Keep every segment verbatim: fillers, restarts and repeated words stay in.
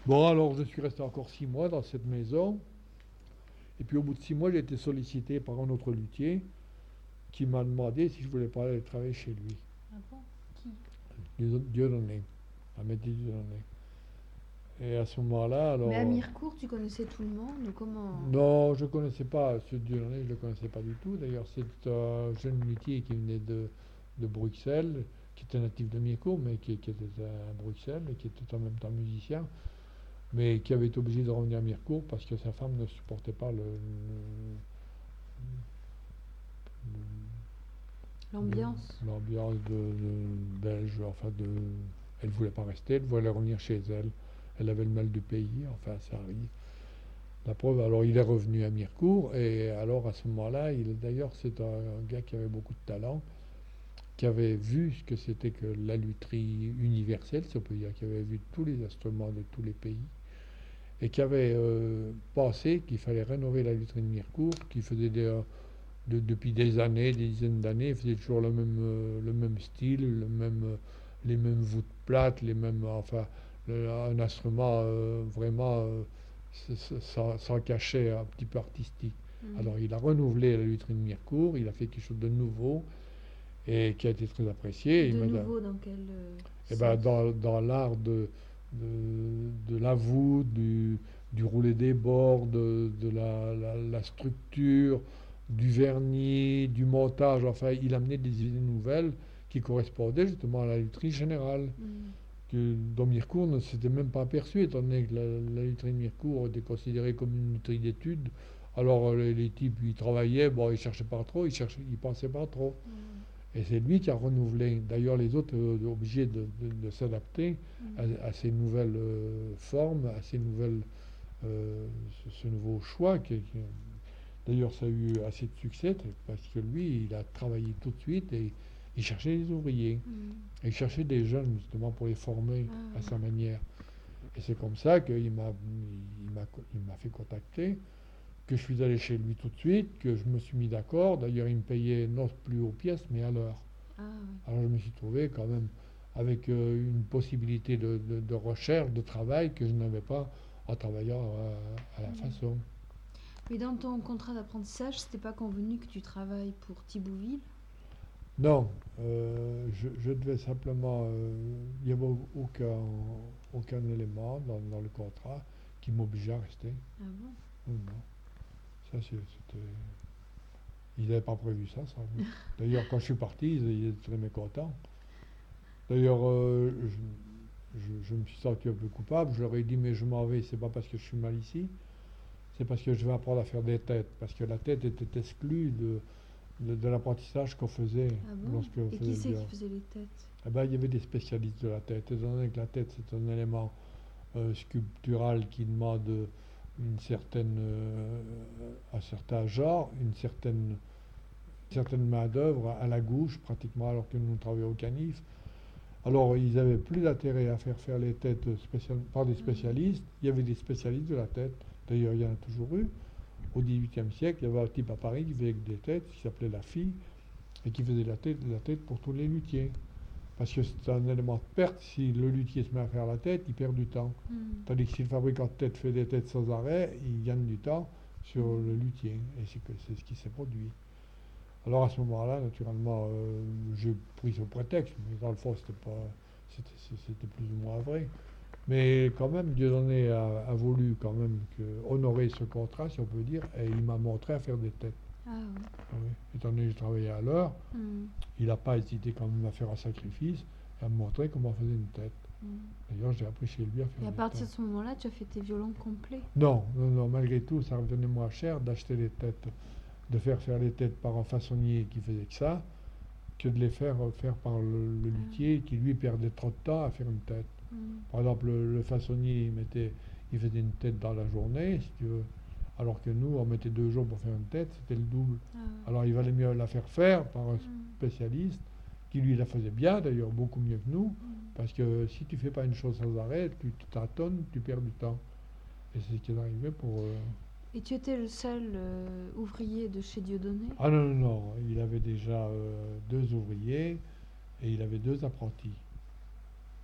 Bon, alors je suis resté encore six mois dans cette maison. Et puis au bout de six mois, j'ai été sollicité par un autre luthier qui m'a demandé si je voulais pas aller travailler chez lui. Ah bon? Qui? Dieu Dieudonné, Amédée Dieudonné. Et à ce moment-là, Mais à alors. Mirecourt, tu connaissais tout le monde ou comment? Non, je ne connaissais pas ce Dieudonné, je ne le connaissais pas du tout. D'ailleurs, c'est un jeune luthier qui venait de, de Bruxelles, qui était natif de Mirecourt, mais qui, qui était à Bruxelles et qui était en même temps musicien, mais qui avait été obligé de revenir à Mirecourt parce que sa femme ne supportait pas le, le- le- L'ambiance? l'ambiance de, de- belge. Enfin, de, elle ne voulait pas rester, elle voulait revenir chez elle. Elle avait le mal du pays, enfin, ça arrive. La preuve, alors il est revenu à Mirecourt, et alors à ce moment-là, il, d'ailleurs, c'est un, un gars qui avait beaucoup de talent, qui avait vu ce que c'était que la lutherie universelle, si on peut dire, qui avait vu tous les instruments de tous les pays, et qui avait euh, pensé qu'il fallait rénover la lutherie de Mirecourt, qui faisait des, euh, de- depuis des années, des dizaines d'années, il faisait toujours le même, euh, le même style, le même, euh, les mêmes voûtes plates, les mêmes, enfin, le- un instrument euh, vraiment euh, sans, sans cachet, un petit peu artistique. Hmm. Alors il a renouvelé la lutherie de Mirecourt, il a fait quelque chose de nouveau et qui a été très apprécié. Il De m'a, nouveau, dans quel euh, eh ben, sens? dans, dans l'art de, de, de la voûte, du, du roulé des bords, de, de la, la- la structure, du vernis, du montage. Enfin, il amenait des idées nouvelles qui correspondaient justement à la lutherie générale. Hmm. Que dans Mirecourt ne s'était même pas aperçu, étant donné que la, la lutherie de Mirecourt était considérée comme une lutherie d'études. Alors euh, les, les types, ils travaillaient, bon, ils cherchaient pas trop, ils cherchaient, ils pensaient pas trop. Hmm. Et c'est lui qui a renouvelé. D'ailleurs, les autres euh, obligés de, de- de s'adapter à, Hmm. à ces nouvelles euh, formes, à ces nouvelles, euh, ce, ce nouveau choix. Qui, qui- d'ailleurs, ça a eu assez de succès parce que lui, il a travaillé tout de suite et il cherchait des ouvriers. Hmm. Et il cherchait des jeunes justement pour les former Ah à oui. sa manière. Et c'est comme ça qu'il m'a, il m'a, il m'a fait contacter, que je suis allé chez lui tout de suite, que je me suis mis d'accord. D'ailleurs, il me payait non plus aux pièces, mais à l'heure. Ah oui. Alors je me suis trouvé quand même avec euh, une possibilité de, de- de recherche, de travail que je n'avais pas en travaillant à, à la Hmm. façon. Mais dans ton contrat d'apprentissage, c'était pas convenu que tu travailles pour Thibouville? Non, euh, je, je devais simplement... euh, il n'y avait aucun, aucun élément dans, dans le contrat qui m'obligeait à rester. Ah bon? Non, non. Ça, c'est- c'était... Ils n'avaient pas prévu ça, ça. Oui. D'ailleurs, quand je suis parti, ils, ils étaient très mécontents. D'ailleurs, euh, je, je- je me suis senti un peu coupable. Je leur ai dit, mais je m'en vais, c'est pas parce que je suis mal ici, c'est parce que je vais apprendre à faire des têtes. Parce que la tête était exclue de, de, de l'apprentissage qu'on faisait Ah bon? lorsque on Et faisait qui le c'est qui bien. faisait les têtes? Eh ben, il y avait des spécialistes de la tête. Étant donné que la tête, c'est un élément euh, sculptural qui demande une certaine, euh, un certain genre, une certaine, certaine main-d'œuvre à la gouche, pratiquement, alors que nous travaillions au canif. Alors, ils n'avaient plus d'intérêt à faire faire les têtes spécial- par des Hmm. spécialistes. Il y avait des spécialistes de la tête. D'ailleurs, il y en a toujours eu. Au dix-huitième siècle, il y avait un type à Paris qui faisait des têtes, qui s'appelait la fille, et qui faisait la tête, la tête pour tous les luthiers. Parce que c'est un élément de perte. Si le luthier se met à faire la tête, il perd du temps. Hmm. Tandis que si le fabricant de tête fait des têtes sans arrêt, il gagne du temps sur le Hmm. luthier. Et c'est, que, c'est ce qui s'est produit. Alors à ce moment-là, naturellement, euh, j'ai pris ce prétexte, mais dans le fond, c'était pas, c'était, c'était plus ou moins vrai. Mais quand même, Dieudonné a, a voulu quand même que, honorer ce contrat, si on peut dire, et il m'a montré à faire des têtes. Ah oui. Ah oui. Étant donné que je travaillais à l'heure, Hmm. il n'a pas hésité quand même à faire un sacrifice et à me montrer comment on faisait une tête. Hmm. D'ailleurs, j'ai appris chez lui à faire Et à des partir de têtes. ce moment-là, tu as fait tes violons complets? Non, non, non, malgré tout, ça revenait moins cher d'acheter les têtes, de faire faire les têtes par un façonnier qui faisait que ça, que de les faire euh, faire par le, le Ah. luthier qui lui perdait trop de temps à faire une tête. Hmm. Par exemple, le, le façonnier, il, mettait, il faisait une tête dans la journée, si tu veux, alors que nous, on mettait deux jours pour faire une tête, c'était le double. Ah. Alors il valait mieux la faire faire par un Hmm. spécialiste, qui lui la faisait bien, d'ailleurs beaucoup mieux que nous, Hmm. parce que si tu fais pas une chose sans arrêt, tu tâtonnes, tu perds du temps. Et c'est ce qui est arrivé pour... euh, Et tu étais le seul euh, ouvrier de chez Dieudonné? Ah non, non, non, il avait déjà euh, deux ouvriers et il avait deux apprentis.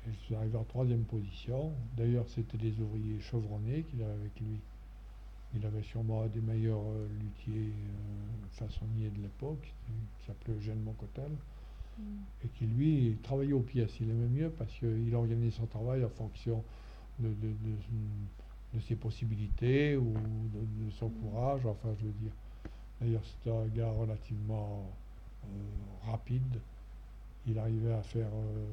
Et je suis arrivé en troisième position. D'ailleurs, c'était des ouvriers chevronnés qu'il avait avec lui. Il avait sûrement un des meilleurs euh, luthiers euh, façonniers de l'époque, qui s'appelait Eugène Moncotel, Mm. et qui lui il travaillait aux pièces. Il aimait mieux parce qu'il organisait son travail en fonction de, de- de- de ses possibilités ou de, de son Mm. courage, enfin je veux dire. D'ailleurs, c'était un gars relativement euh, rapide. Il arrivait à faire euh,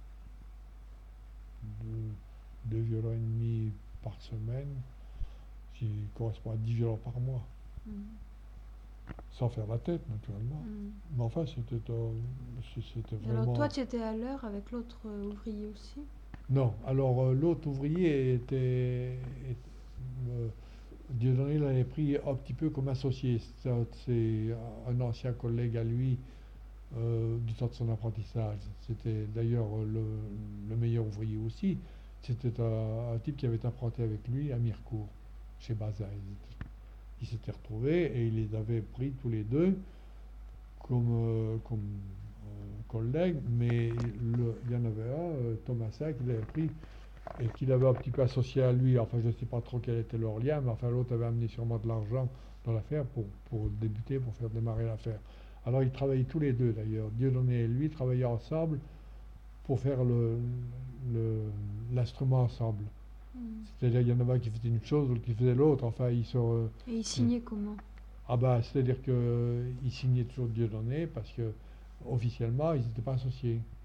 deux, deux violons et demi par semaine, ce qui correspond à dix violons par mois, Mm. sans faire la tête naturellement. Mm. Mais enfin, c'était euh, c- c'était Et alors, toi, vraiment... tu étais à l'heure avec l'autre euh, ouvrier aussi? Non, alors euh, l'autre ouvrier était... est- euh, Dieudonné l'avait pris un petit peu comme associé. C'est un c'est un ancien collègue à lui euh, du temps de son apprentissage. C'était d'ailleurs le, le meilleur ouvrier aussi. C'était un, un type qui avait apprenti avec lui à Mirecourt, chez Bazin. Ils s'étaient retrouvés et il les avait pris tous les deux comme, euh, comme euh, collègues, mais le- il y en avait un, euh, Thomasin, qu'il avait pris et qu'il avait un petit peu associé à lui. Enfin, je ne sais pas trop quel était leur lien, mais enfin, l'autre avait amené sûrement de l'argent dans l'affaire pour, pour débuter, pour faire démarrer l'affaire. Alors, ils travaillaient tous les deux d'ailleurs. Dieudonné et lui travaillaient ensemble pour faire le, le- l'instrument ensemble. Mm. C'est-à-dire, il y en avait un qui faisait une chose, l'autre qui faisait l'autre. Enfin, ils sont. euh, Et il signait comment? ah bah, c'est-à-dire qu'ils signaient toujours Dieudonné parce que officiellement, ils n'étaient pas associés.